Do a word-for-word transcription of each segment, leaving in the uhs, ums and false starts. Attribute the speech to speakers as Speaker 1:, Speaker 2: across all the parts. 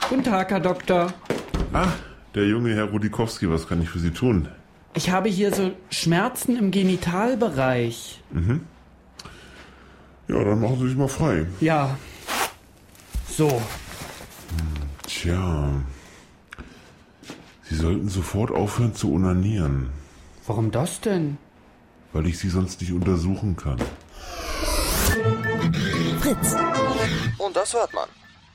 Speaker 1: Guten Tag, Herr Doktor.
Speaker 2: Ah, der junge Herr Rudikowski, was kann ich für Sie tun?
Speaker 1: Ich habe hier so Schmerzen im Genitalbereich.
Speaker 2: Mhm. Ja, dann machen Sie sich mal frei.
Speaker 1: Ja. So.
Speaker 2: Tja. Sie sollten sofort aufhören zu onanieren.
Speaker 1: Warum das denn?
Speaker 2: Weil ich Sie sonst nicht untersuchen kann.
Speaker 3: Fritz.
Speaker 4: Und das hört man.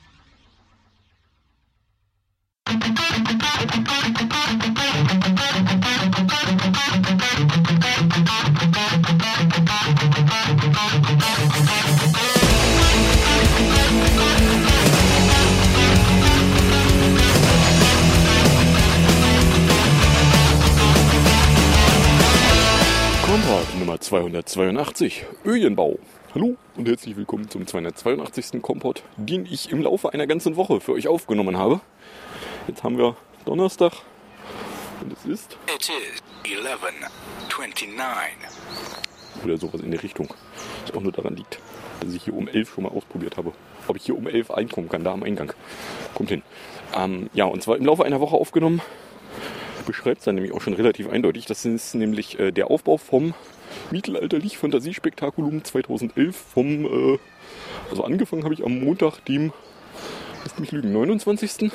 Speaker 5: Kompott Nummer zweihundertzweiundachtzig, Öjenbau. Hallo und herzlich willkommen zum zweihundertzweiundachtzigsten Kompott, den ich im Laufe einer ganzen Woche für euch aufgenommen habe. Jetzt haben wir Donnerstag und es ist...
Speaker 3: It is eleven twenty-nine.
Speaker 5: Oder sowas in der Richtung. Was auch nur daran liegt, dass ich hier um elf schon mal ausprobiert habe. Ob ich hier um elf einkommen kann, da am Eingang. Kommt hin. Ähm, ja, und zwar im Laufe einer Woche aufgenommen. Beschreibt es dann nämlich auch schon relativ eindeutig. Das ist nämlich äh, der Aufbau vom Mittelalterlich-Fantasiespektakulum zweitausendelf. Vom, äh, also angefangen habe ich am Montag, dem, lasst mich lügen, neunundzwanzigsten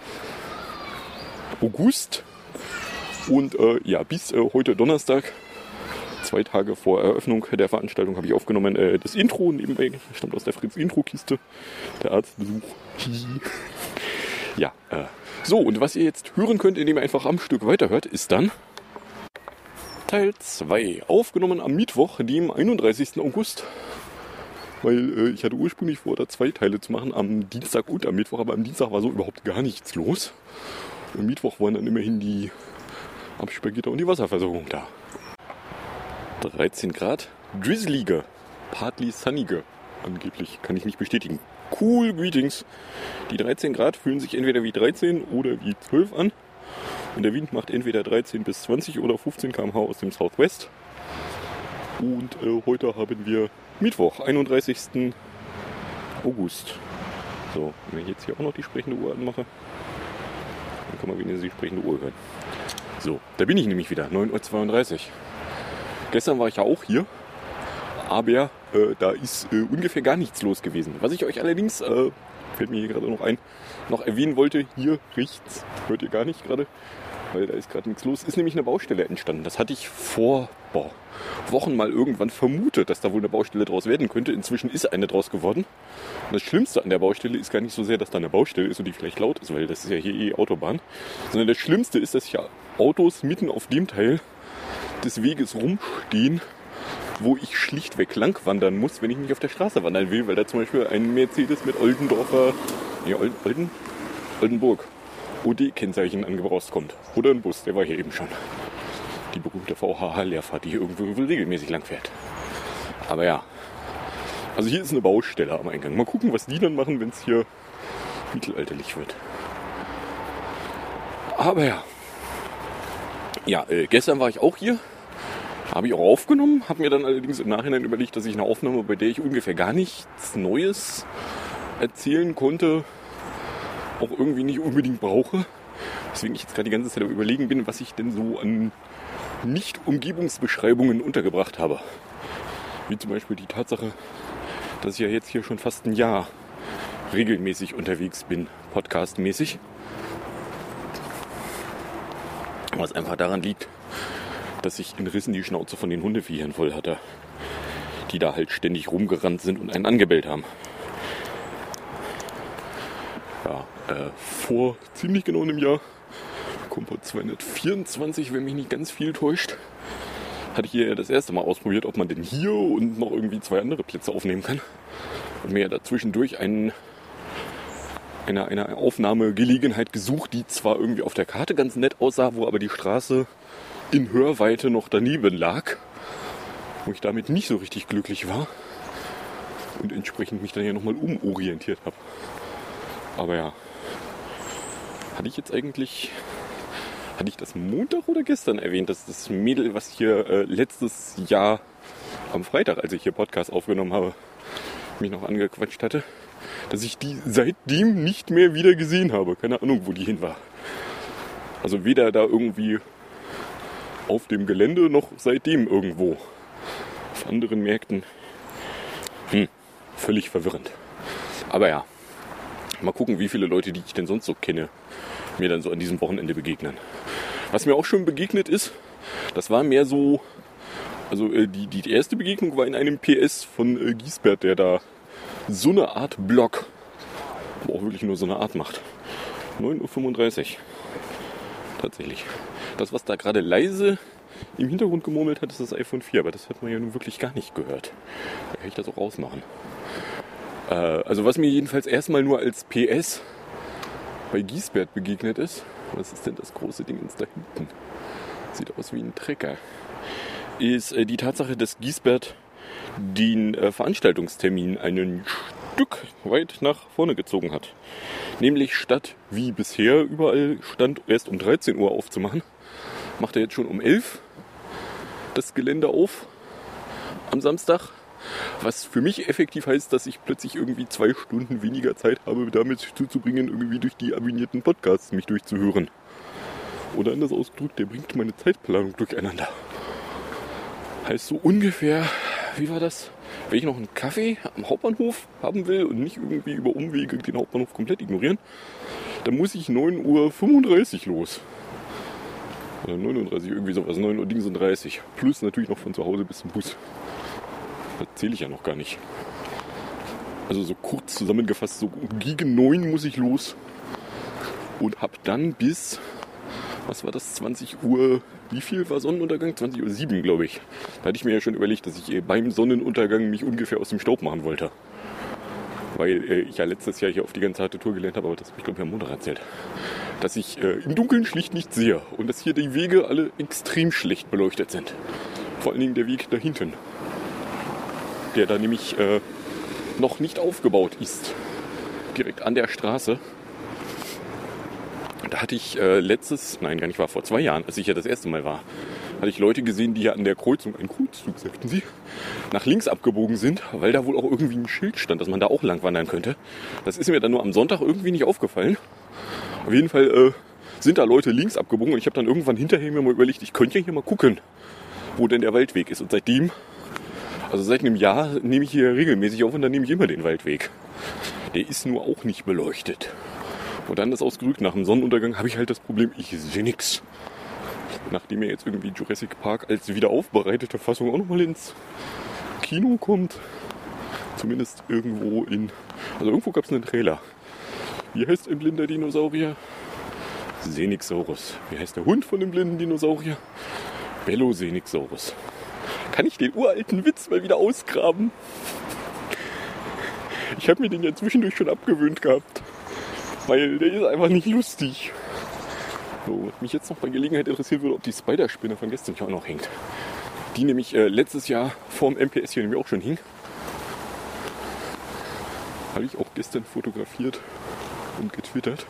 Speaker 5: August. Und äh, ja, bis äh, heute Donnerstag, zwei Tage vor Eröffnung der Veranstaltung, habe ich aufgenommen. Äh, das Intro nebenbei stammt aus der Fritz-Intro-Kiste. Der Arztbesuch. Ja, äh, so, und was ihr jetzt hören könnt, indem ihr einfach am Stück weiterhört, ist dann Teil zwei, aufgenommen am Mittwoch, dem einunddreißigsten August. Weil äh, ich hatte ursprünglich vor, da zwei Teile zu machen, am Dienstag und am Mittwoch, aber am Dienstag war so überhaupt gar nichts los. Am Mittwoch waren dann immerhin die Absperrgitter und die Wasserversorgung da. dreizehn Grad, drizzlige, partly sunnige, angeblich, kann ich nicht bestätigen. Cool, greetings. Die dreizehn Grad fühlen sich entweder wie dreizehn oder wie zwölf an. Und der Wind macht entweder dreizehn bis zwanzig oder fünfzehn Kilometer pro Stunde aus dem Southwest. Und äh, heute haben wir Mittwoch, einunddreißigsten August. So, wenn ich jetzt hier auch noch die sprechende Uhr anmache, dann kann man wenigstens die sprechende Uhr hören. So, da bin ich nämlich wieder, neun Uhr zweiunddreißig. Gestern war ich ja auch hier. Aber äh, da ist äh, ungefähr gar nichts los gewesen. Was ich euch allerdings, äh, fällt mir hier gerade noch ein, noch erwähnen wollte, hier rechts, hört ihr gar nicht gerade, weil da ist gerade nichts los, ist nämlich eine Baustelle entstanden. Das hatte ich vor boah, Wochen mal irgendwann vermutet, dass da wohl eine Baustelle draus werden könnte. Inzwischen ist eine draus geworden. Und das Schlimmste an der Baustelle ist gar nicht so sehr, dass da eine Baustelle ist und die vielleicht laut ist, weil das ist ja hier eh Autobahn. Sondern das Schlimmste ist, dass hier Autos mitten auf dem Teil des Weges rumstehen, wo ich schlichtweg lang wandern muss, wenn ich nicht auf der Straße wandern will, weil da zum Beispiel ein Mercedes mit Oldendorfer, nee, Olden, Oldenburg, O D-Kennzeichen angebraust kommt. Oder ein Bus, der war hier eben schon. Die berühmte V H H-Leerfahrt, die hier irgendwo regelmäßig lang fährt. Aber ja, also hier ist eine Baustelle am Eingang. Mal gucken, was die dann machen, wenn es hier mittelalterlich wird. Aber ja, ja, äh, gestern war ich auch hier. Habe ich auch aufgenommen, habe mir dann allerdings im Nachhinein überlegt, dass ich eine Aufnahme, bei der ich ungefähr gar nichts Neues erzählen konnte, auch irgendwie nicht unbedingt brauche. Deswegen ich jetzt gerade die ganze Zeit am Überlegen bin, was ich denn so an Nicht-Umgebungsbeschreibungen untergebracht habe. Wie zum Beispiel die Tatsache, dass ich ja jetzt hier schon fast ein Jahr regelmäßig unterwegs bin, podcastmäßig. Was einfach daran liegt, dass ich in Rissen die Schnauze von den Hundeviechern voll hatte, die da halt ständig rumgerannt sind und einen angebellt haben. Ja, äh, vor ziemlich genau einem Jahr, Kompott zweihundertvierundzwanzig, wenn mich nicht ganz viel täuscht, hatte ich hier das erste Mal ausprobiert, ob man denn hier und noch irgendwie zwei andere Plätze aufnehmen kann. Und mir dazwischendurch einen, eine, eine Aufnahmegelegenheit gesucht, die zwar irgendwie auf der Karte ganz nett aussah, wo aber die Straße in Hörweite noch daneben lag, wo ich damit nicht so richtig glücklich war und entsprechend mich dann ja nochmal umorientiert habe. Aber ja, hatte ich jetzt eigentlich, hatte ich das Montag oder gestern erwähnt, dass das Mädel, was hier äh, letztes Jahr am Freitag, als ich hier Podcast aufgenommen habe, mich noch angequatscht hatte, dass ich die seitdem nicht mehr wieder gesehen habe. Keine Ahnung, wo die hin war. Also weder da irgendwie auf dem Gelände noch seitdem irgendwo. Auf anderen Märkten. Hm, völlig verwirrend. Aber ja, mal gucken, wie viele Leute, die ich denn sonst so kenne, mir dann so an diesem Wochenende begegnen. Was mir auch schon begegnet ist, das war mehr so, also äh, die, die erste Begegnung war in einem P S von äh, Giesbert, der da so eine Art Blog, aber auch wirklich nur so eine Art macht. neun Uhr fünfunddreißig. Tatsächlich. Das, was da gerade leise im Hintergrund gemurmelt hat, ist das iPhone vier, aber das hat man ja nun wirklich gar nicht gehört. Da kann ich das auch rausmachen. Äh, also was mir jedenfalls erstmal nur als P S bei Giesbert begegnet ist, was ist denn das große Ding da hinten? Sieht aus wie ein Trecker. Ist äh, die Tatsache, dass Giesbert den äh, Veranstaltungstermin einen Stück weit nach vorne gezogen hat. Nämlich statt wie bisher überall stand, erst um dreizehn Uhr aufzumachen, macht er jetzt schon um elf das Gelände auf am Samstag. Was für mich effektiv heißt, dass ich plötzlich irgendwie zwei Stunden weniger Zeit habe, damit zuzubringen, irgendwie durch die abonnierten Podcasts mich durchzuhören. Oder anders ausgedrückt, der bringt meine Zeitplanung durcheinander. Heißt so ungefähr, wie war das? Wenn ich noch einen Kaffee am Hauptbahnhof haben will und nicht irgendwie über Umwege den Hauptbahnhof komplett ignorieren, dann muss ich neun Uhr fünfunddreißig los. Oder neununddreißig, irgendwie sowas, neun Uhr dreißig. Plus natürlich noch von zu Hause bis zum Bus. Das zähle ich ja noch gar nicht. Also so kurz zusammengefasst, so gegen neun muss ich los. Und hab dann bis, was war das, zwanzig Uhr, wie viel war Sonnenuntergang? zwanzig Uhr sieben, glaube ich. Da hatte ich mir ja schon überlegt, dass ich beim Sonnenuntergang mich ungefähr aus dem Staub machen wollte. Weil äh, ich ja letztes Jahr hier auf die ganze harte Tour gelernt habe, aber das habe ich glaube ich am Montag erzählt. Dass ich äh, im Dunkeln schlicht nicht sehe und dass hier die Wege alle extrem schlecht beleuchtet sind. Vor allen Dingen der Weg da hinten, der da nämlich äh, noch nicht aufgebaut ist. Direkt an der Straße. Da hatte ich äh, letztes, nein gar nicht, war vor zwei Jahren, als ich ja das erste Mal war, hatte ich Leute gesehen, die ja an der Kreuzung, ein Kreuzzug sagten sie, nach links abgebogen sind, weil da wohl auch irgendwie ein Schild stand, dass man da auch lang wandern könnte. Das ist mir dann nur am Sonntag irgendwie nicht aufgefallen. Auf jeden Fall äh, sind da Leute links abgebogen und ich habe dann irgendwann hinterher mir mal überlegt, ich könnte ja hier mal gucken, wo denn der Waldweg ist. Und seitdem, also seit einem Jahr nehme ich hier regelmäßig auf und dann nehme ich immer den Waldweg. Der ist nur auch nicht beleuchtet. Und dann ist ausgerückt, nach dem Sonnenuntergang habe ich halt das Problem, ich sehe nichts. Nachdem mir jetzt irgendwie Jurassic Park als wieder aufbereitete Fassung auch nochmal ins Kino kommt. Zumindest irgendwo in, also irgendwo gab es einen Trailer. Wie heißt ein blinder Dinosaurier? Senixsaurus. Wie heißt der Hund von dem blinden Dinosaurier? Bellosenixsaurus. Kann ich den uralten Witz mal wieder ausgraben? Ich habe mir den ja zwischendurch schon abgewöhnt gehabt. Weil der ist einfach nicht lustig. So, was mich jetzt noch bei Gelegenheit interessiert würde, ob die Spider-Spinne von gestern hier auch noch hängt. Die nämlich äh, letztes Jahr vorm M P S hier nämlich auch schon hing. Habe ich auch gestern fotografiert und getwittert.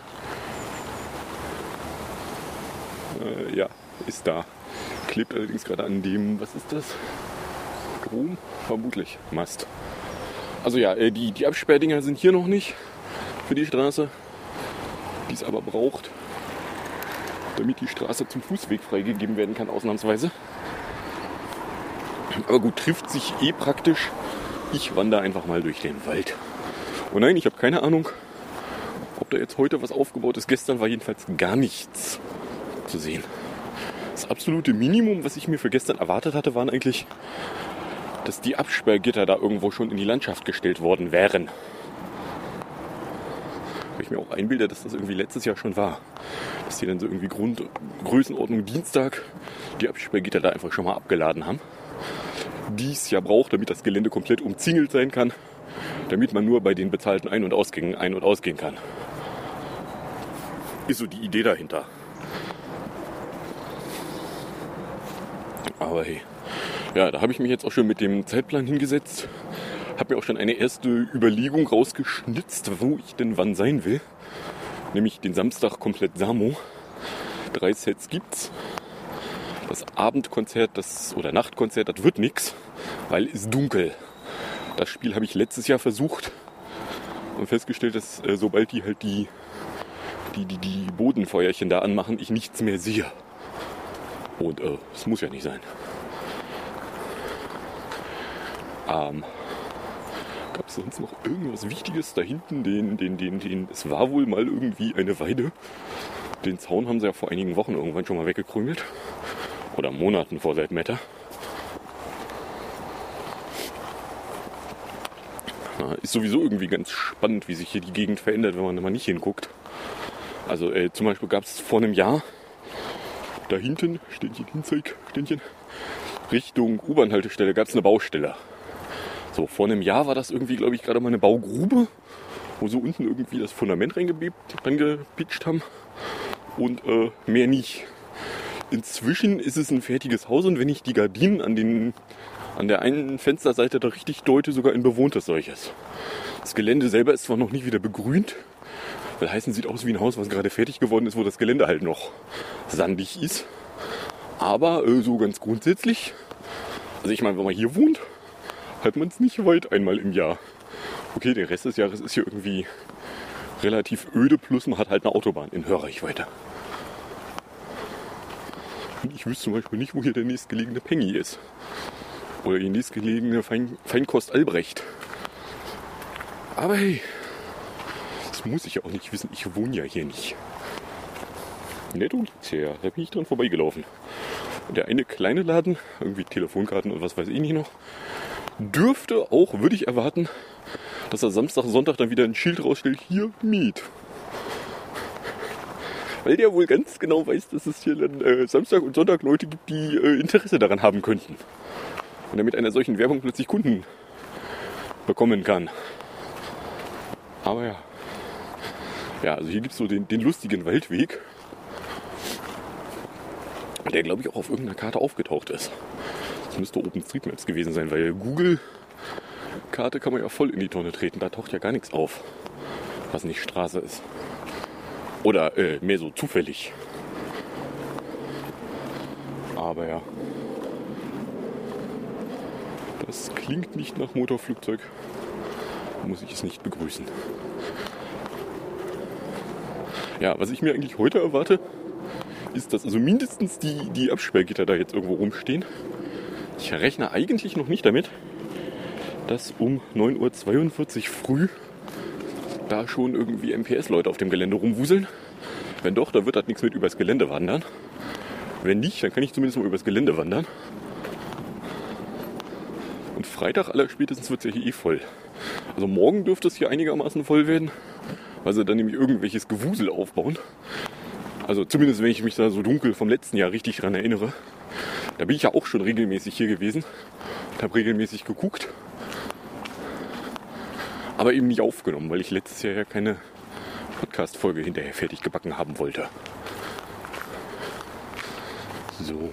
Speaker 5: Äh, ja, ist da. Klebt allerdings gerade an dem, was ist das? Strom? Vermutlich. Mast. Also ja, äh, die, die Absperrdinger sind hier noch nicht für die Straße. Die es aber braucht, damit die Straße zum Fußweg freigegeben werden kann, ausnahmsweise. Aber gut, trifft sich eh praktisch. Ich wandere einfach mal durch den Wald. Und nein, ich habe keine Ahnung, ob da jetzt heute was aufgebaut ist. Gestern war jedenfalls gar nichts zu sehen. Das absolute Minimum, was ich mir für gestern erwartet hatte, waren eigentlich, dass die Absperrgitter da irgendwo schon in die Landschaft gestellt worden wären. Weil ich mir auch einbilde, dass das irgendwie letztes Jahr schon war. Dass die dann so irgendwie Grund, Größenordnung Dienstag die Absperrgitter da einfach schon mal abgeladen haben. Die es ja braucht, damit das Gelände komplett umzingelt sein kann. Damit man nur bei den bezahlten Ein- und Ausgängen ein- und ausgehen kann. Ist so die Idee dahinter. Aber hey, ja, da habe ich mich jetzt auch schon mit dem Zeitplan hingesetzt. Habe mir auch schon eine erste Überlegung rausgeschnitzt, wo ich denn wann sein will. Nämlich den Samstag komplett Samo. Drei Sets gibt's. Das Abendkonzert, das oder Nachtkonzert, das wird nix, weil es dunkel. Das Spiel habe ich letztes Jahr versucht und festgestellt, dass äh, sobald die halt die, die, die, die Bodenfeuerchen da anmachen, ich nichts mehr sehe. Und äh, das muss ja nicht sein. Ähm, Gab es sonst noch irgendwas Wichtiges da hinten? Den, den, den, den, es war wohl mal irgendwie eine Weide. Den Zaun haben sie ja vor einigen Wochen irgendwann schon mal weggekrümelt. Oder Monaten vor seit Meta. Na, ist sowieso irgendwie ganz spannend, wie sich hier die Gegend verändert, wenn man da mal nicht hinguckt. Also äh, zum Beispiel gab es vor einem Jahr da hinten, Ständchen, Hinzeig, Ständchen, Richtung U-Bahn-Haltestelle gab es eine Baustelle. So, vor einem Jahr war das irgendwie, glaube ich, gerade mal eine Baugrube, wo so unten irgendwie das Fundament reingepitcht haben und äh, mehr nicht. Inzwischen ist es ein fertiges Haus und wenn ich die Gardinen an, den, an der einen Fensterseite da richtig deute, sogar ein bewohntes solches. Das Gelände selber ist zwar noch nicht wieder begrünt, weil heißen sieht aus wie ein Haus, was gerade fertig geworden ist, wo das Gelände halt noch sandig ist. Aber äh, so ganz grundsätzlich, also ich meine, wenn man hier wohnt, hat man es nicht weit einmal im Jahr. Okay, den Rest des Jahres ist hier irgendwie relativ öde, plus man hat halt eine Autobahn in Hörreichweite. Und ich wüsste zum Beispiel nicht, wo hier der nächstgelegene Penny ist. Oder die nächstgelegene Fein- Feinkost Albrecht. Aber hey, das muss ich ja auch nicht wissen, ich wohne ja hier nicht. Netto liegt's her, da bin ich dran vorbeigelaufen. Und der eine kleine Laden, irgendwie Telefonkarten und was weiß ich nicht noch, dürfte auch, würde ich erwarten, dass er Samstag, Sonntag dann wieder ein Schild rausstellt, hier Miet. Weil der wohl ganz genau weiß, dass es hier dann äh, Samstag und Sonntag Leute gibt, die äh, Interesse daran haben könnten. Und damit einer solchen Werbung plötzlich Kunden bekommen kann. Aber ja. Ja, also hier gibt es so den, den lustigen Waldweg, der glaube ich auch auf irgendeiner Karte aufgetaucht ist. Das müsste OpenStreetMaps gewesen sein, weil Google-Karte kann man ja voll in die Tonne treten. Da taucht ja gar nichts auf, was nicht Straße ist. Oder äh, mehr so zufällig. Aber ja. Das klingt nicht nach Motorflugzeug. Muss ich es nicht begrüßen. Ja, was ich mir eigentlich heute erwarte, ist, dass also mindestens die, die Absperrgitter da jetzt irgendwo rumstehen. Ich rechne eigentlich noch nicht damit, dass um neun Uhr zweiundvierzig früh da schon irgendwie M P S-Leute auf dem Gelände rumwuseln. Wenn doch, dann wird das nichts mit übers Gelände wandern. Wenn nicht, dann kann ich zumindest mal übers Gelände wandern. Und Freitag allerspätestens wird es ja hier eh voll. Also morgen dürfte es hier einigermaßen voll werden, weil sie dann nämlich irgendwelches Gewusel aufbauen. Also zumindest, wenn ich mich da so dunkel vom letzten Jahr richtig dran erinnere. Da bin ich ja auch schon regelmäßig hier gewesen und habe regelmäßig geguckt. Aber eben nicht aufgenommen, weil ich letztes Jahr ja keine Podcast-Folge hinterher fertig gebacken haben wollte. So.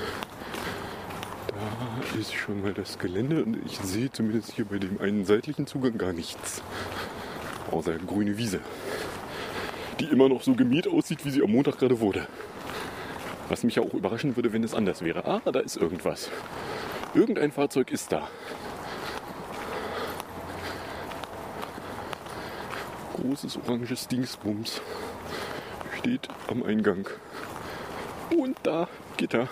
Speaker 5: Da ist schon mal das Gelände und ich sehe zumindest hier bei dem einen seitlichen Zugang gar nichts. Außer grüne Wiese. Die immer noch so gemäht aussieht, wie sie am Montag gerade wurde. Was mich ja auch überraschen würde, wenn es anders wäre. Ah, da ist irgendwas. Irgendein Fahrzeug ist da. Großes oranges Dingsbums. Steht am Eingang. Und da, Gitter.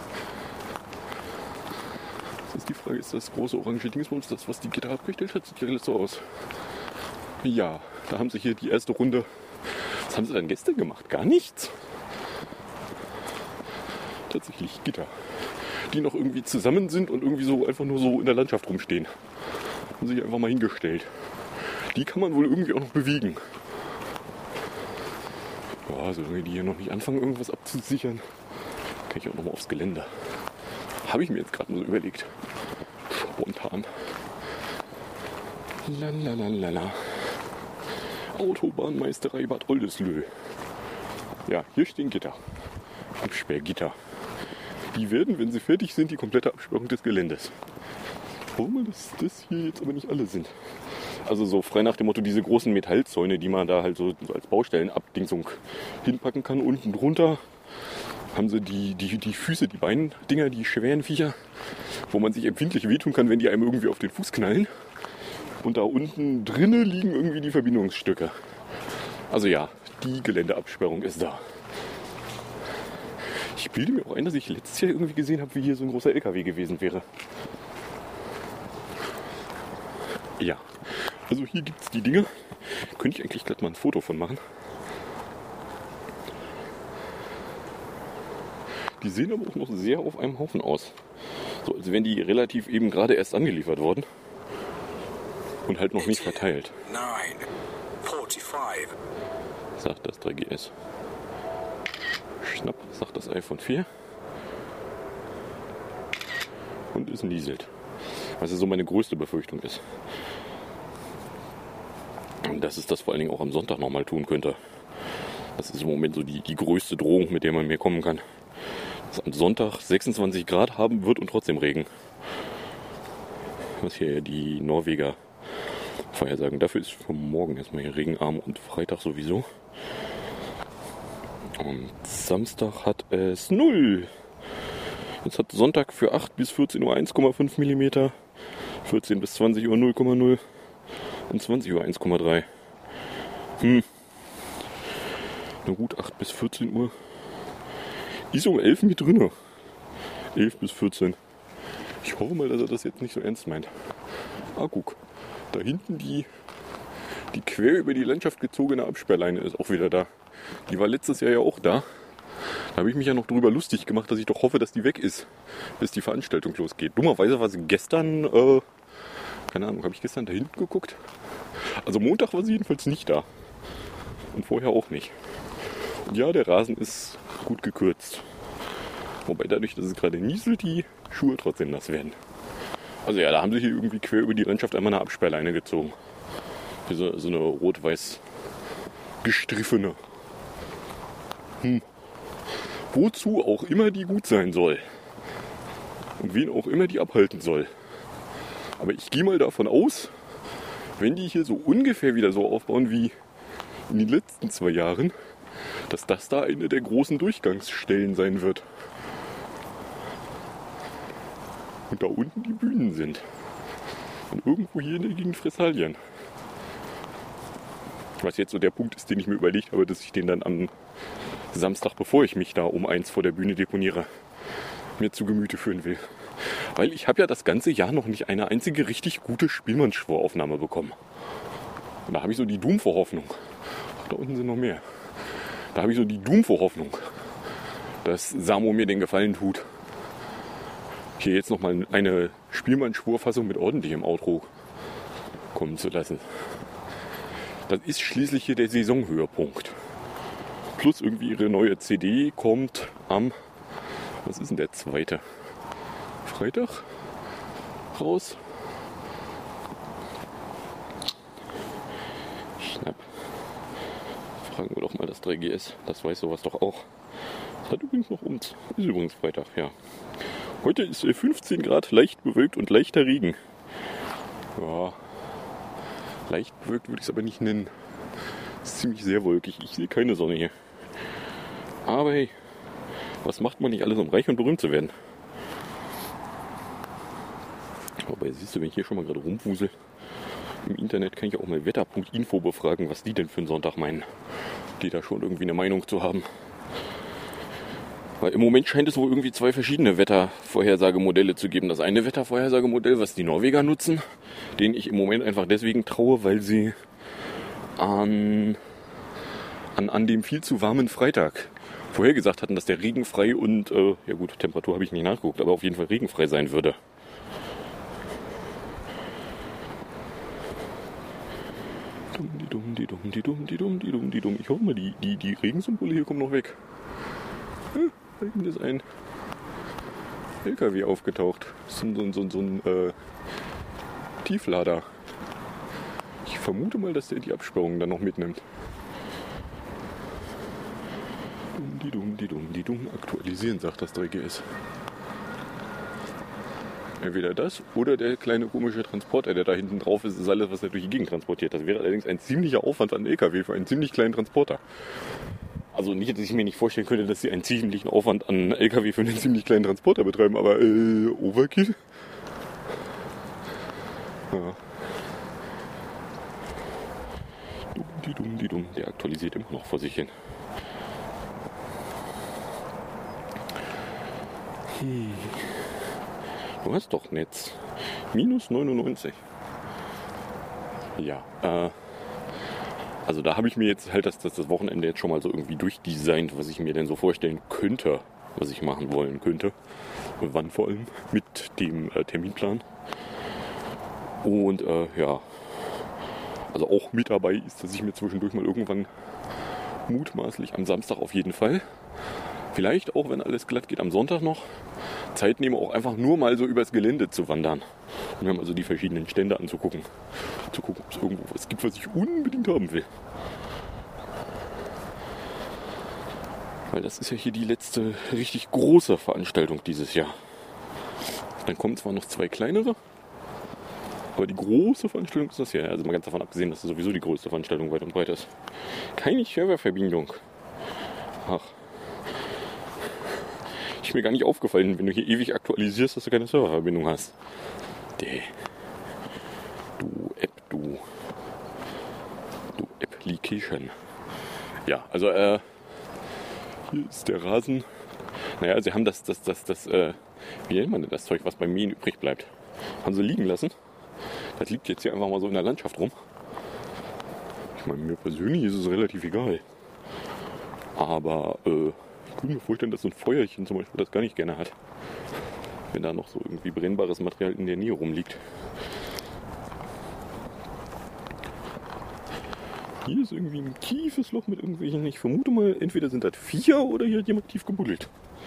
Speaker 5: Das ist die Frage, ist das große orange Dingsbums das, was die Gitter abgestellt hat? Sieht ja alles so aus. Ja, da haben sie hier die erste Runde. Was haben sie denn gestern gemacht? Gar nichts. Tatsächlich Gitter. Die noch irgendwie zusammen sind und irgendwie so einfach nur so in der Landschaft rumstehen. Haben sich einfach mal hingestellt. Die kann man wohl irgendwie auch noch bewegen. Ja, solange die hier noch nicht anfangen, irgendwas abzusichern, kann ich auch noch mal aufs Gelände. Habe ich mir jetzt gerade mal so überlegt. Spontan. Lalalala. Autobahnmeisterei Bad Oldesloe. Ja, hier stehen Gitter. Absperrgitter. Die werden, wenn sie fertig sind, die komplette Absperrung des Geländes. Warum das, das hier jetzt aber nicht alle sind. Also so frei nach dem Motto, diese großen Metallzäune, die man da halt so, so als Baustellenabdingsung hinpacken kann. Unten drunter haben sie die, die, die Füße, die Beindinger, die schweren Viecher, wo man sich empfindlich wehtun kann, wenn die einem irgendwie auf den Fuß knallen. Und da unten drinnen liegen irgendwie die Verbindungsstücke. Also ja, die Geländeabsperrung ist da. Ich bilde mir auch ein, dass ich letztes Jahr irgendwie gesehen habe, wie hier so ein großer L K W gewesen wäre. Ja, also hier gibt es die Dinge. Könnte ich eigentlich gleich mal ein Foto von machen. Die sehen aber auch noch sehr auf einem Haufen aus. So, als wären die relativ eben gerade erst angeliefert worden. Und halt noch nicht verteilt.
Speaker 3: nine forty-five.
Speaker 5: Sagt das drei G S. Schnapp, sagt das iPhone vier. Und es nieselt. Was ja so meine größte Befürchtung ist. Und dass es das vor allen Dingen auch am Sonntag nochmal tun könnte. Das ist im Moment so die, die größte Drohung, mit der man mir kommen kann. Dass am Sonntag sechsundzwanzig Grad haben wird und trotzdem Regen. Was hier die Norweger vorhersagen. Dafür ist für morgen erstmal hier regenarm und Freitag sowieso. Und Samstag hat es null. Jetzt hat Sonntag für acht bis vierzehn Uhr eins Komma fünf Millimeter, vierzehn bis zwanzig Uhr null Komma null und zwanzig Uhr eins Komma drei. Hm. Na gut, acht bis vierzehn Uhr. Ist um elf mit drinne. elf bis vierzehn. Ich hoffe mal, dass er das jetzt nicht so ernst meint. Ah, guck. Da hinten die, die quer über die Landschaft gezogene Absperrleine ist auch wieder da. Die war letztes Jahr ja auch da. Da habe ich mich ja noch drüber lustig gemacht, dass ich doch hoffe, dass die weg ist, bis die Veranstaltung losgeht. Dummerweise war sie gestern, äh, keine Ahnung, habe ich gestern da hinten geguckt? Also Montag war sie jedenfalls nicht da. Und vorher auch nicht. Und ja, der Rasen ist gut gekürzt. Wobei dadurch, dass es gerade nieselt, die Schuhe trotzdem nass werden. Also ja, da haben sie hier irgendwie quer über die Landschaft einmal eine Absperrleine gezogen. Hier so, so eine rot-weiß gestriffene. Hm. Wozu auch immer die gut sein soll. Und wen auch immer die abhalten soll. Aber ich gehe mal davon aus, wenn die hier so ungefähr wieder so aufbauen wie in den letzten zwei Jahren, dass das da eine der großen Durchgangsstellen sein wird. Und da unten die Bühnen sind. Und irgendwo hier in der Gegend Fressalien. Was jetzt so der Punkt ist, den ich mir überlegt habe, dass ich den dann am Samstag, bevor ich mich da um eins vor der Bühne deponiere, mir zu Gemüte führen will. Weil ich habe ja das ganze Jahr noch nicht eine einzige richtig gute Spielmannsschworaufnahme bekommen. Und da habe ich so die Doom-Vorhoffnung. Ach, da unten sind noch mehr. Da habe ich so die Doom-Vorhoffnung, dass Samo mir den Gefallen tut, hier jetzt nochmal eine Spielmannsschwurfassung mit ordentlichem Outro kommen zu lassen. Das ist schließlich hier der Saisonhöhepunkt. Plus irgendwie ihre neue C D kommt am, was ist denn der zweite? Freitag raus. Schnapp. Fragen wir doch mal das drei G S. Das weiß sowas doch auch. Das hat übrigens noch uns. Ist übrigens Freitag, ja. Heute ist fünfzehn Grad, leicht bewölkt und leichter Regen. Ja, leicht bewölkt würde ich es aber nicht nennen. Es ist ziemlich sehr wolkig. Ich sehe keine Sonne hier. Aber hey, was macht man nicht alles, um reich und berühmt zu werden? Wobei, siehst du, wenn ich hier schon mal gerade rumwusel, im Internet kann ich auch mal wetter punkt info befragen, was die denn für einen Sonntag meinen. Die da schon irgendwie eine Meinung zu haben. Weil im Moment scheint es wohl irgendwie zwei verschiedene Wettervorhersagemodelle zu geben. Das eine Wettervorhersagemodell, was die Norweger nutzen, denen ich im Moment einfach deswegen traue, weil sie an, an, an dem viel zu warmen Freitag vorhergesagt hatten, dass der regenfrei und, äh, ja gut, Temperatur habe ich nicht nachgeguckt, aber auf jeden Fall regenfrei sein würde. Dumm, die dumm, die dumm, die dumm, die dumm, die dumm, die dumm. Ich hoffe mal, die, die, die Regensymbole hier kommen noch weg. Hm. Da hinten ist ein L K W aufgetaucht. So ein, so ein, so ein, so ein äh, Tieflader. Ich vermute mal, dass der die Absperrung dann noch mitnimmt. Dumm, die dumm, die dumm, die dumm. Aktualisieren, sagt das drei G S. Entweder das oder der kleine komische Transporter, der da hinten drauf ist, ist alles, was er durch die Gegend transportiert. Das wäre allerdings ein ziemlicher Aufwand an L K W für einen ziemlich kleinen Transporter. Also nicht, dass ich mir nicht vorstellen könnte, dass sie einen ziemlichen Aufwand an L K W für einen ziemlich kleinen Transporter betreiben, aber äh, Overkill? Ja. die dumm, die dumm. Der aktualisiert immer noch vor sich hin. Hm. Du hast doch Netz. Minus neunundneunzig. Ja, äh, also da habe ich mir jetzt halt das, das, das Wochenende jetzt schon mal so irgendwie durchdesignt, was ich mir denn so vorstellen könnte, was ich machen wollen könnte. Und wann vor allem mit dem äh, Terminplan. Und äh, ja, also auch mit dabei ist, dass ich mir zwischendurch mal irgendwann mutmaßlich am Samstag auf jeden Fall, vielleicht auch, wenn alles glatt geht, am Sonntag noch Zeit nehme, auch einfach nur mal so übers Gelände zu wandern. Und mir mal so die verschiedenen Stände anzugucken. Zu gucken, ob es irgendwo was gibt, was ich unbedingt haben will. Weil das ist ja hier die letzte richtig große Veranstaltung dieses Jahr. Dann kommen zwar noch zwei kleinere, aber die große Veranstaltung ist das hier. Also mal ganz davon abgesehen, dass es sowieso die größte Veranstaltung weit und breit ist. Keine Serververbindung. Ach. Ist mir gar nicht aufgefallen, wenn du hier ewig aktualisierst, dass du keine Serververbindung hast. Däh. Du App, du. Du Application. Ja, also äh, hier ist der Rasen. Naja, sie haben das, das, das, das, äh, wie nennt man denn das Zeug, was beim Mähen übrig bleibt? Haben sie liegen lassen. Das liegt jetzt hier einfach mal so in der Landschaft rum. Ich meine, mir persönlich ist es relativ egal. Aber, äh, ich kann mir vorstellen, dass so ein Feuerchen zum Beispiel das gar nicht gerne hat. Wenn da noch so irgendwie brennbares Material in der Nähe rumliegt. Hier ist irgendwie ein tiefes Loch mit irgendwelchen, ich vermute mal, entweder sind das Viecher oder hier hat jemand tief gebuddelt.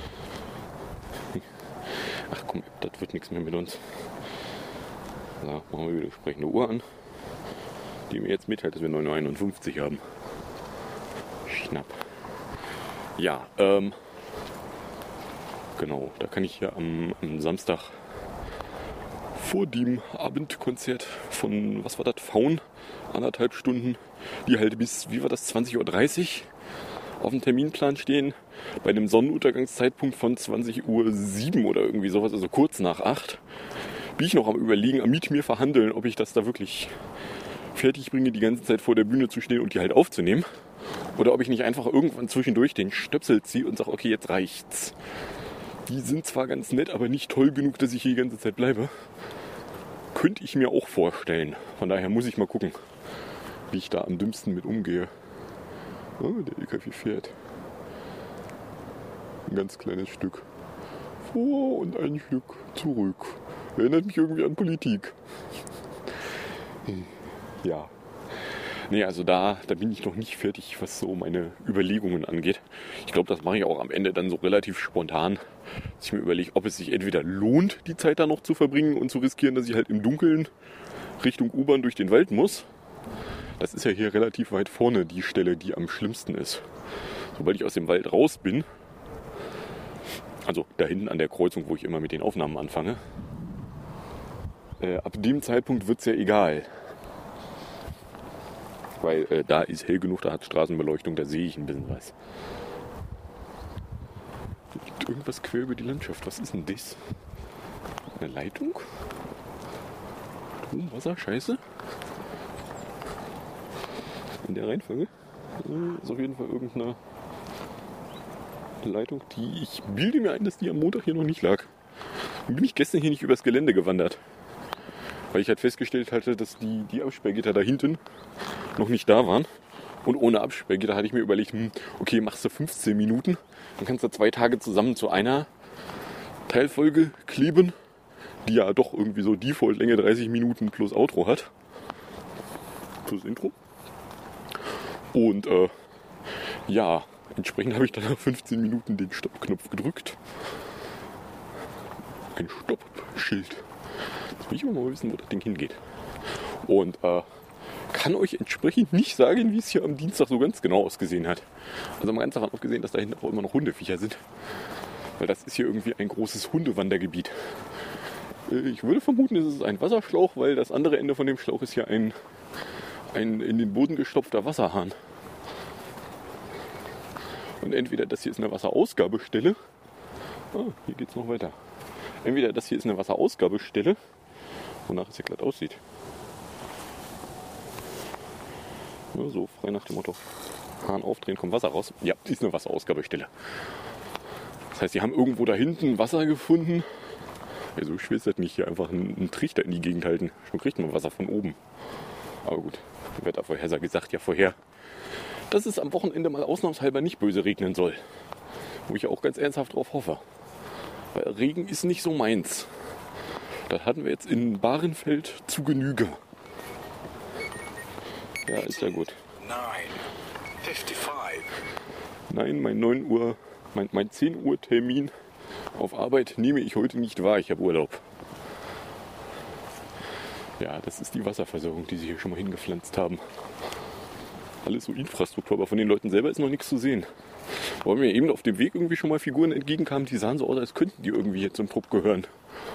Speaker 5: Ach komm, das wird nichts mehr mit uns. So, machen wir wieder die entsprechende Uhr an, die mir jetzt mitteilt, dass wir neun Uhr einundfünfzig haben. Schnapp. Ja, ähm, genau, da kann ich hier am, am Samstag vor dem Abendkonzert von, was war das, Faun, anderthalb Stunden, die halt bis, wie war das, zwanzig Uhr dreißig auf dem Terminplan stehen, bei einem Sonnenuntergangszeitpunkt von zwanzig Uhr sieben oder irgendwie sowas, also kurz nach acht, bin ich noch am Überlegen, am mit mir verhandeln, ob ich das da wirklich fertig bringe, die ganze Zeit vor der Bühne zu stehen und die halt aufzunehmen. Oder ob ich nicht einfach irgendwann zwischendurch den Stöpsel ziehe und sage, okay, jetzt reicht's. Die sind zwar ganz nett, aber nicht toll genug, dass ich hier die ganze Zeit bleibe. Könnte ich mir auch vorstellen. Von daher muss ich mal gucken, wie ich da am dümmsten mit umgehe. Oh, der L K W fährt. Ein ganz kleines Stück vor und ein Stück zurück. Erinnert mich irgendwie an Politik. Ja. Nee, also da, da bin ich noch nicht fertig, was so meine Überlegungen angeht. Ich glaube, das mache ich auch am Ende dann so relativ spontan, dass ich mir überlege, ob es sich entweder lohnt, die Zeit da noch zu verbringen und zu riskieren, dass ich halt im Dunkeln Richtung U-Bahn durch den Wald muss. Das ist ja hier relativ weit vorne die Stelle, die am schlimmsten ist. Sobald ich aus dem Wald raus bin, also da hinten an der Kreuzung, wo ich immer mit den Aufnahmen anfange, äh, ab dem Zeitpunkt wird es ja egal. Weil äh, da ist hell genug, da hat Straßenbeleuchtung, da sehe ich ein bisschen was. Da liegt irgendwas quer über die Landschaft. Was ist denn das? Eine Leitung? Strom, Wasser, Scheiße? In der Reihenfolge? Äh, ist auf jeden Fall irgendeine Leitung, die ich bilde mir ein, dass die am Montag hier noch nicht lag. Dann bin ich gestern hier nicht übers Gelände gewandert. Weil ich halt festgestellt hatte, dass die, die Absperrgitter da hinten noch nicht da waren. Und ohne Absperrgitter hatte ich mir überlegt, hm, okay, machst du fünfzehn Minuten, dann kannst du zwei Tage zusammen zu einer Teilfolge kleben, die ja doch irgendwie so Default-Länge dreißig Minuten plus Outro hat. Plus Intro. Und äh, ja, entsprechend habe ich dann nach fünfzehn Minuten den Stoppknopf gedrückt. Ein Stoppschild. Jetzt will ich aber mal wissen, wo das Ding hingeht. Und äh, kann euch entsprechend nicht sagen, wie es hier am Dienstag so ganz genau ausgesehen hat. Also mal ganz davon abgesehen, dass da hinten auch immer noch Hundeviecher sind. Weil das ist hier irgendwie ein großes Hundewandergebiet. Äh, ich würde vermuten, es ist ein Wasserschlauch, weil das andere Ende von dem Schlauch ist hier ein, ein in den Boden gestopfter Wasserhahn. Und entweder das hier ist eine Wasserausgabestelle. Ah, hier geht es noch weiter. Entweder das hier ist eine Wasserausgabestelle, wonach es hier glatt aussieht. Ja, so frei nach dem Motto, Hahn aufdrehen, kommt Wasser raus. Ja, ist eine Wasserausgabestelle. Das heißt, die haben irgendwo da hinten Wasser gefunden. Ja, so schwer ist das nicht. Hier einfach einen, einen Trichter in die Gegend halten. Schon kriegt man Wasser von oben. Aber gut, die Wettervorhersage sagt ja vorher, dass es am Wochenende mal ausnahmshalber nicht böse regnen soll. Wo ich auch ganz ernsthaft drauf hoffe. Weil Regen ist nicht so meins. Das hatten wir jetzt in Bahrenfeld zu Genüge. Ja, ist ja gut.
Speaker 3: nine fifty-five.
Speaker 5: Nein, mein neun Uhr, mein, mein zehn Uhr Termin auf Arbeit nehme ich heute nicht wahr. Ich habe Urlaub. Ja, das ist die Wasserversorgung, die sie hier schon mal hingepflanzt haben. Alles so Infrastruktur, aber von den Leuten selber ist noch nichts zu sehen. Weil mir eben auf dem Weg irgendwie schon mal Figuren entgegenkamen, die sahen so aus, als könnten die irgendwie jetzt zum Trupp gehören.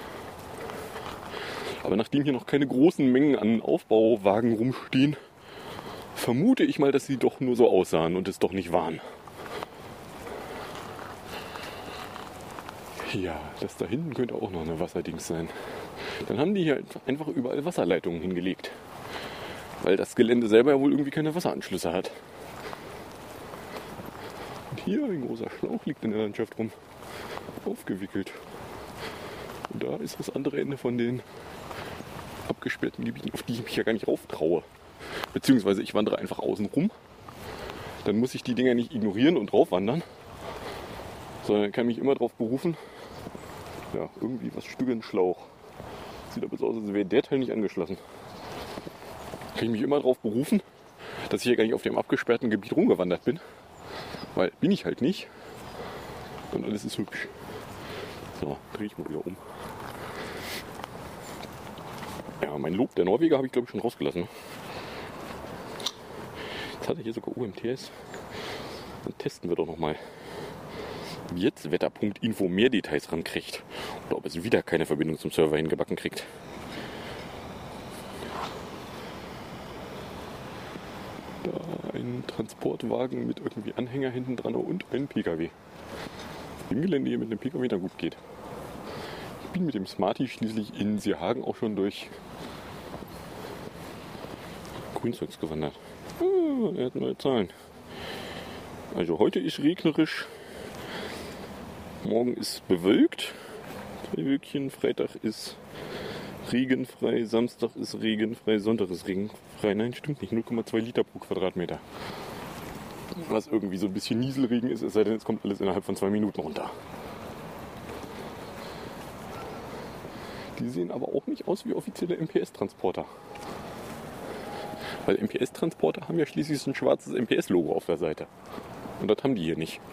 Speaker 5: Aber nachdem hier noch keine großen Mengen an Aufbauwagen rumstehen, vermute ich mal, dass sie doch nur so aussahen und es doch nicht waren. Ja, das da hinten könnte auch noch eine Wasserdings sein. Dann haben die hier einfach überall Wasserleitungen hingelegt. Weil das Gelände selber ja wohl irgendwie keine Wasseranschlüsse hat. Und hier ein großer Schlauch liegt in der Landschaft rum. Aufgewickelt. Und da ist das andere Ende von den abgesperrten Gebieten, auf die ich mich ja gar nicht rauftraue. Beziehungsweise ich wandere einfach außen rum. Dann muss ich die Dinger nicht ignorieren und draufwandern. Sondern kann mich immer darauf berufen. Ja, irgendwie was Stück Schlauch. Sieht aber so aus, als wäre der Teil nicht angeschlossen. Kann ich mich immer darauf berufen, dass ich ja gar nicht auf dem abgesperrten Gebiet rumgewandert bin. Weil bin ich halt nicht. Und alles ist hübsch. So, drehe ich mal wieder um. Ja, mein Lob der Norweger habe ich glaube ich schon rausgelassen. Jetzt hat er hier sogar U M T S. Dann testen wir doch nochmal. Wie jetzt Wetter.info mehr Details rankriegt. Oder ob es wieder keine Verbindung zum Server hingebacken kriegt. Da ein Transportwagen mit irgendwie Anhänger hinten dran und ein P K W. Im Gelände hier mit einem P K W da gut geht. Ich bin mit dem Smarty schließlich in Seehagen auch schon durch Grünzeugs gewandert. Ah, er hat neue Zahlen. Also heute ist regnerisch. Morgen ist bewölkt. Zwei Wölkchen. Freitag ist regenfrei. Samstag ist regenfrei. Sonntag ist regenfrei. Nein, stimmt nicht. null Komma zwei Liter pro Quadratmeter. Was irgendwie so ein bisschen Nieselregen ist, es sei denn, es kommt alles innerhalb von zwei Minuten runter. Die sehen aber auch nicht aus wie offizielle M P S-Transporter. Weil M P S-Transporter haben ja schließlich so ein schwarzes M P S-Logo auf der Seite. Und das haben die hier nicht.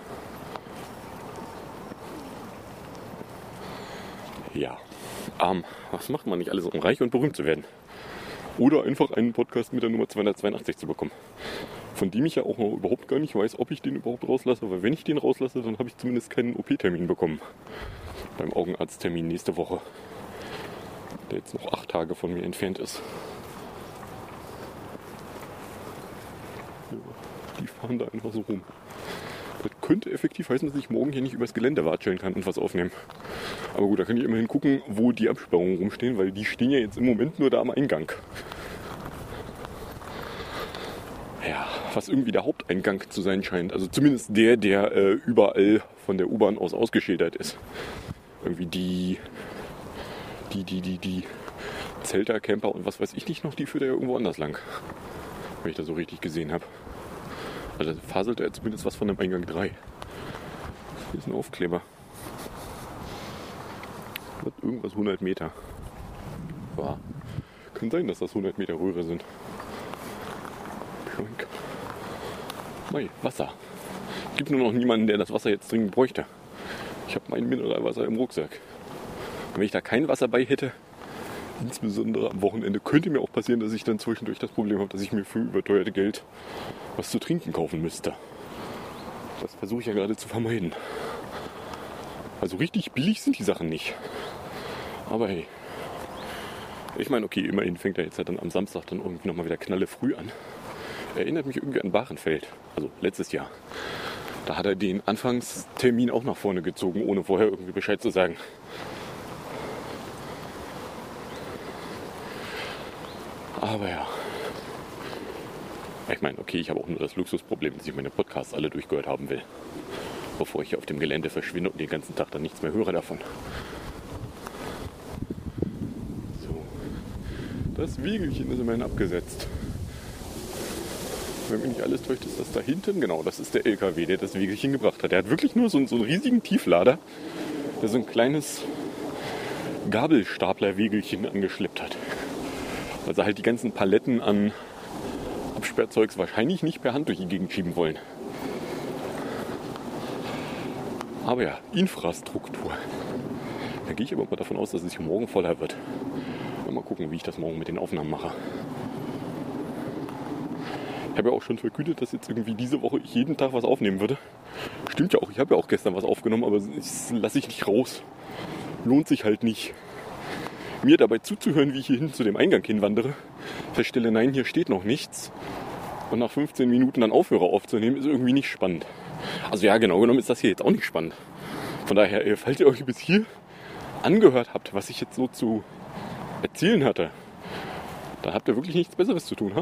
Speaker 5: Ja, ähm, was macht man nicht alles, um reich und berühmt zu werden? Oder einfach einen Podcast mit der Nummer zweihundertzweiundachtzig zu bekommen. Von dem ich ja auch noch überhaupt gar nicht weiß, ob ich den überhaupt rauslasse. Weil wenn ich den rauslasse, dann habe ich zumindest keinen O P-Termin bekommen. Beim Augenarzttermin nächste Woche. Der jetzt noch acht Tage von mir entfernt ist. Ja, die fahren da einfach so rum. Das könnte effektiv heißen, dass ich morgen hier nicht übers Gelände watscheln kann und was aufnehmen. Aber gut, da kann ich immerhin gucken, wo die Absperrungen rumstehen, weil die stehen ja jetzt im Moment nur da am Eingang. Ja, was irgendwie der Haupteingang zu sein scheint. Also zumindest der, der äh, überall von der U-Bahn aus ausgeschildert ist. Irgendwie die, die, die, die, die Zelter, Camper und was weiß ich nicht noch, die führt ja irgendwo anders lang. Wenn ich das so richtig gesehen habe. Also faselt er zumindest was von dem Eingang drei. Hier ist ein Aufkleber. Das hat irgendwas hundert Meter. Ja, kann sein, dass das hundert Meter Röhre sind. Ploink. Mei, Wasser. Gibt nur noch niemanden, der das Wasser jetzt dringend bräuchte. Ich habe mein Mineralwasser im Rucksack. Und wenn ich da kein Wasser bei hätte, insbesondere am Wochenende, könnte mir auch passieren, dass ich dann zwischendurch das Problem habe, dass ich mir für überteuerte Geld was zu trinken kaufen müsste. Das versuche ich ja gerade zu vermeiden. Also richtig billig sind die Sachen nicht. Aber hey. Ich meine, okay, immerhin fängt er jetzt halt dann am Samstag dann irgendwie nochmal wieder knalle früh an. Erinnert mich irgendwie an Bahrenfeld. Also letztes Jahr. Da hat er den Anfangstermin auch nach vorne gezogen, ohne vorher irgendwie Bescheid zu sagen. Aber ja. Ich meine, okay, ich habe auch nur das Luxusproblem, dass ich meine Podcasts alle durchgehört haben will, bevor ich hier auf dem Gelände verschwinde und den ganzen Tag dann nichts mehr höre davon. So, das Wegelchen ist immerhin abgesetzt. Wenn mich nicht alles täuscht, ist das da hinten. Genau, das ist der L K W, der das Wegelchen gebracht hat. Der hat wirklich nur so einen, so einen riesigen Tieflader, der so ein kleines Gabelstapler-Wegelchen angeschleppt hat. Weil sie halt die ganzen Paletten an Absperrzeugs wahrscheinlich nicht per Hand durch die Gegend schieben wollen. Aber ja, Infrastruktur. Da gehe ich aber mal davon aus, dass es hier morgen voller wird. Mal gucken, wie ich das morgen mit den Aufnahmen mache. Ich habe ja auch schon verkündet, dass jetzt irgendwie diese Woche ich jeden Tag was aufnehmen würde. Stimmt ja auch, ich habe ja auch gestern was aufgenommen, aber das lasse ich nicht raus. Lohnt sich halt nicht. Mir dabei zuzuhören, wie ich hier hinten zu dem Eingang hinwandere, feststelle, nein, hier steht noch nichts. Und nach fünfzehn Minuten dann aufhöre aufzunehmen, ist irgendwie nicht spannend. Also ja, genau genommen ist das hier jetzt auch nicht spannend. Von daher, falls ihr euch bis hier angehört habt, was ich jetzt so zu erzählen hatte, dann habt ihr wirklich nichts Besseres zu tun, ha?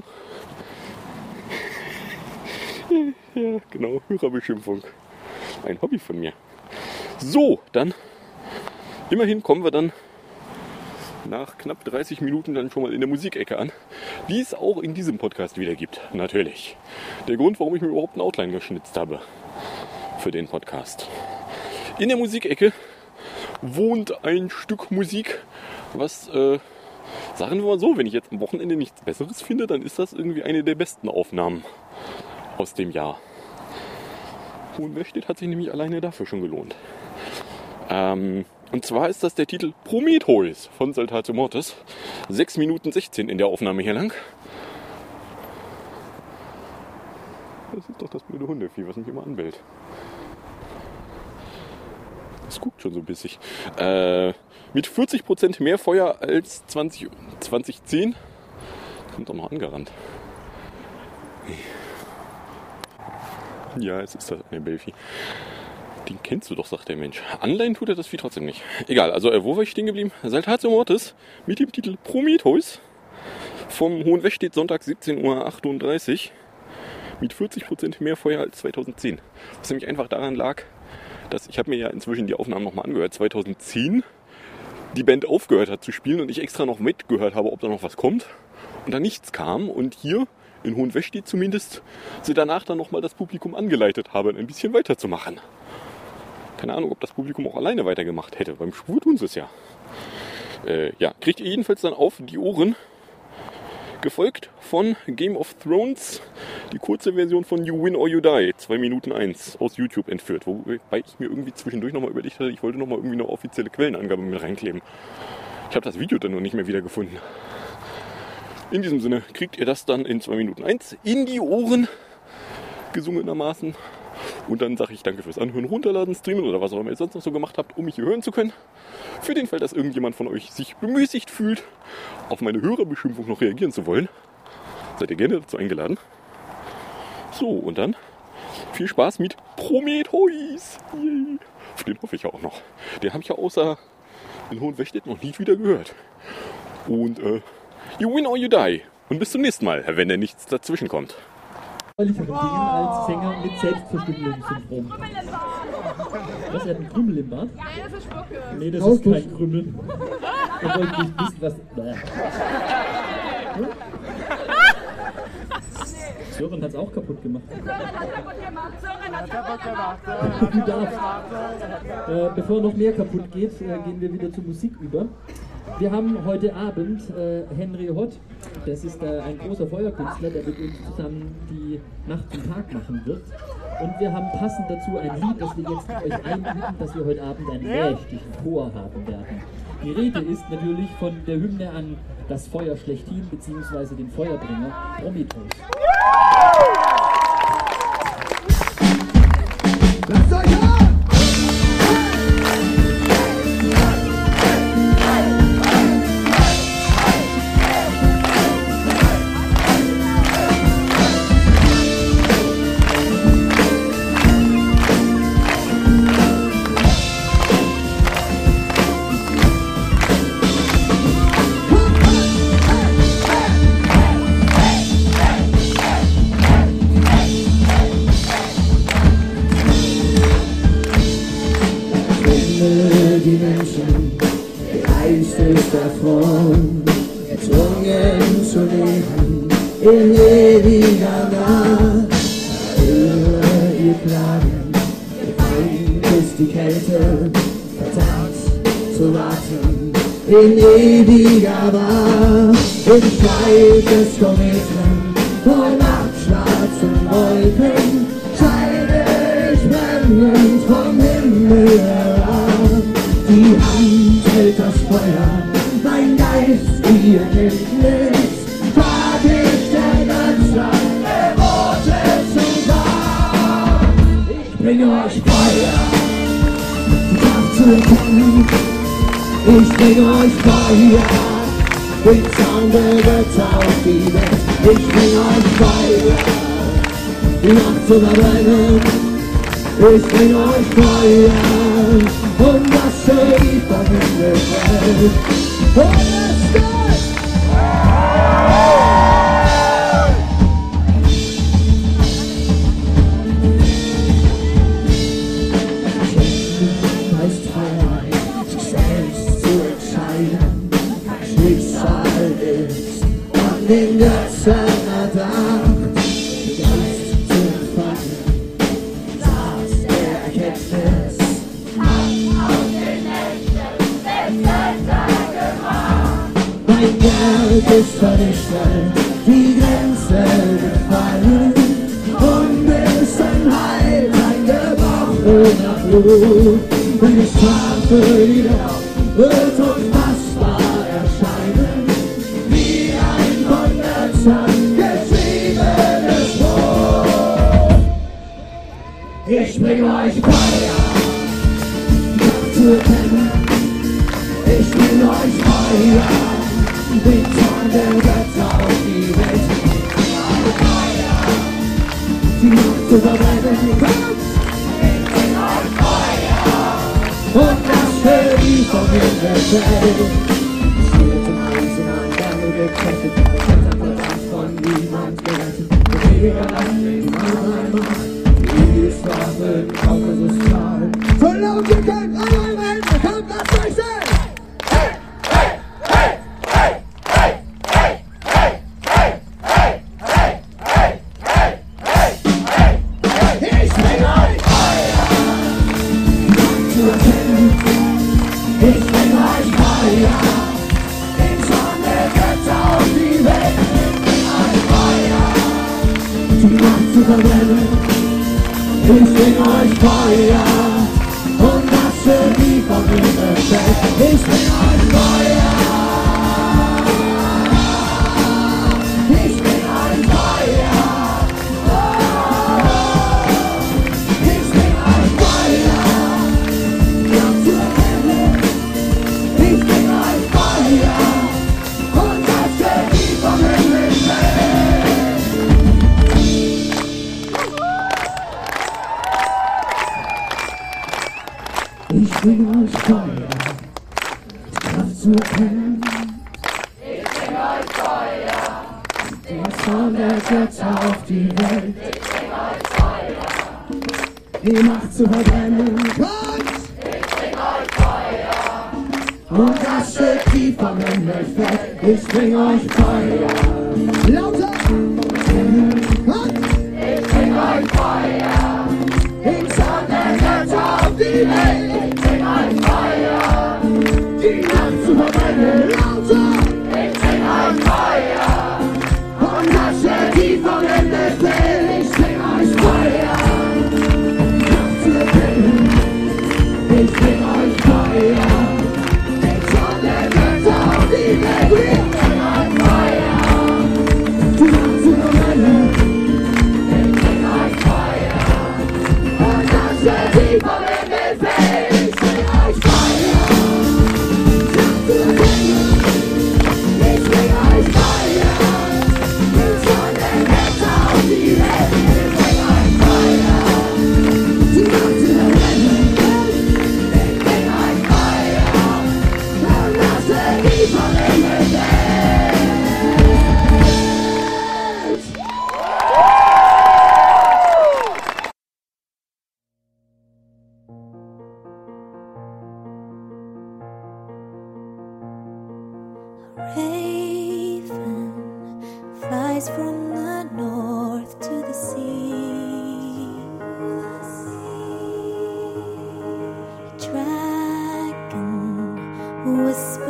Speaker 5: Ja, genau, Hörerbeschimpfung. Ein Hobby von mir. So, dann, immerhin kommen wir dann nach knapp dreißig Minuten dann schon mal in der Musikecke an, die es auch in diesem Podcast wieder gibt, natürlich. Der Grund, warum ich mir überhaupt ein Outline geschnitzt habe für den Podcast. In der Musikecke wohnt ein Stück Musik, was, äh, sagen wir mal so, wenn ich jetzt am Wochenende nichts Besseres finde, dann ist das irgendwie eine der besten Aufnahmen aus dem Jahr. Hohenwestedt hat sich nämlich alleine dafür schon gelohnt. Ähm, und zwar ist das der Titel Prometheus von Saltatio Mortis. sechs Minuten sechzehn in der Aufnahme hier lang. Das ist doch das blöde Hundevieh, was mich immer anbellt. Das guckt schon so bissig. Äh, mit vierzig Prozent mehr Feuer als zwanzig, zwanzig zehn. Kommt doch noch angerannt. Ja, es ist das eine Belfi. Den kennst du doch, sagt der Mensch. Anleihen tut er das Vieh trotzdem nicht. Egal, also äh, wo war ich stehen geblieben? Saltatio Mortis mit dem Titel Prometheus vom Hohenwestedt Sonntag siebzehn Uhr achtunddreißig mit vierzig Prozent mehr Feuer als zweitausendzehn. Was nämlich einfach daran lag, dass ich habe mir ja inzwischen die Aufnahmen nochmal angehört. zweitausendzehn die Band aufgehört hat zu spielen und ich extra noch mitgehört habe, ob da noch was kommt. Und da nichts kam und hier in Hohenwestedt zumindest sie danach dann nochmal das Publikum angeleitet haben, ein bisschen weiterzumachen. Keine Ahnung, ob das Publikum auch alleine weitergemacht hätte. Beim Schwur tun sie es ja. Äh, ja, kriegt ihr jedenfalls dann auf die Ohren. Gefolgt von Game of Thrones, die kurze Version von You Win or You Die, zwei Minuten eins, aus YouTube entführt. Wobei ich mir irgendwie zwischendurch nochmal überlegt hatte, ich wollte nochmal irgendwie eine offizielle Quellenangabe mit reinkleben. Ich habe das Video dann noch nicht mehr wiedergefunden. In diesem Sinne kriegt ihr das dann in zwei Minuten eins in die Ohren, gesungenermaßen. Und dann sage ich danke fürs Anhören, Runterladen, Streamen oder was auch immer ihr sonst noch so gemacht habt, um mich hier hören zu können. Für den Fall, dass irgendjemand von euch sich bemüßigt fühlt, auf meine Hörerbeschimpfung noch reagieren zu wollen, seid ihr gerne dazu eingeladen. So, und dann viel Spaß mit Prometheus. Yay. Auf den hoffe ich ja auch noch. Den habe ich ja außer in Hohenwestedt noch nie wieder gehört. Und äh, you win or you die. Und bis zum nächsten Mal, wenn da nichts dazwischen kommt.
Speaker 6: Dingen als Sänger mit Selbstverstümmelungssyndrom. Was, er hat einen Krümmel im Bart?
Speaker 7: Ja, das ist Spucke.
Speaker 6: Nee, das ist kein Krümmel. Da wollte ich nicht wissen, was... Hm? Sören hat es auch kaputt gemacht.
Speaker 7: Sören hat kaputt gemacht. Sören hat kaputt gemacht.
Speaker 6: Du darfst. Äh, bevor noch mehr kaputt geht, äh, gehen wir wieder zur Musik über. Wir haben heute Abend äh, Henry Hott, das ist äh, ein großer Feuerkünstler, der mit uns zusammen die Nacht zum Tag machen wird. Und wir haben passend dazu ein Lied, das wir jetzt euch einüben, dass wir heute Abend einen mächtigen Chor haben werden. Die Rede ist natürlich von der Hymne an das Feuer schlechthin, beziehungsweise den Feuerbringer Prometheus.
Speaker 8: Lasst euch hören! Menschen, Geist ist davon, gezwungen zu leben in ewiger Nacht. Höre ihr Klagen, gefallen ist die Kälte, verdammt zu warten in ewiger Wacht. Im Schweif des Kometen, vor nachtschwarzen Wolken, scheide ich brennend vom Himmel herab. Die Hand hält das Feuer, mein Geist ihr Kindnis, trag ich der Götter, der Worte zum Tag. Ich bringe euch Feuer, die Kraft zu erkennen. Ich bringe euch Feuer, den Sound der Götter auf die Welt. Ich bringe euch Feuer, die Nacht zu verbrennen. Ich bringe euch Feuer und das Schöpf vom Himmel fällt. Feuer steigt! Kämpfen heißt Freiheit, sich selbst zu entscheiden. Schicksal ist an den Göttern erdacht. Geist zu empfangen, Saß der Erkenntnis. Aus den Nächten des Götter gemacht. Mein Werk ist vernichtet, die Grenze gefallen. Und ist ein Heil, ein gebrochener Blut. Meine Strafe wieder wird unfassbar erscheinen, wie ein von Göttern geschriebenes Buch. Ich bringe euch Feuer, Kraft zu erkennen. Ich bringe euch Feuer, den Zorn der Götter auf die Welt. Ich bringe euch Feuer, die Macht zu verbrennen. Kommt! Ich bringe euch Feuer und das Schöpf vom Himmel fällt. Steht im Eisenbahn, Berge gekettet, Klettern verdammt von niemand gerettet. Beweger Land, die Mannheimat, die ist Waffe im Kaukasustal. So laut ihr könnt, alle im Ende, kommt, lasst euch sehen! Ich bring euch Feuer, den Zorn der Götter auf die Welt. Ich bring euch Feuer, die Macht zu verbrennen. Ich bring euch Feuer und nasche die vom Himmel fällt. Ich bring euch Feuer. Ich bring euch Feuer. Ich bring euch Feuer, Kraft zu erkennen. Ich bring euch Feuer und das Schöpf vom Himmel fällt. Ich bring euch Feuer, die Kraft zu erkennen. Ich bring euch Feuer, den Zorn der Götter auf die Welt. Ich bring euch Feuer, die Macht zu verbrennen. Kommt! Ich bring euch Feuer und das Schöpf tief vom Himmel fällt. Ich bring euch Feuer. Lauter! Kommt! Ich bring euch Feuer, den Zorn der Götter auf die Welt. Ich bring euch Feuer, die Nacht zu verbrennen. Lauter! Ich bring euch Feuer und das Schöpf tief vom Himmel fällt. Ich bring euch Feuer, Kraft zu erkennen. Ich bring euch Feuer, den Zorn der Götter auf die Welt. Ich bring euch Feuer, die Nacht zu verbrennen. Ich bring euch Feuer und das Schöpf tief vom Himmel fällt.
Speaker 9: whisper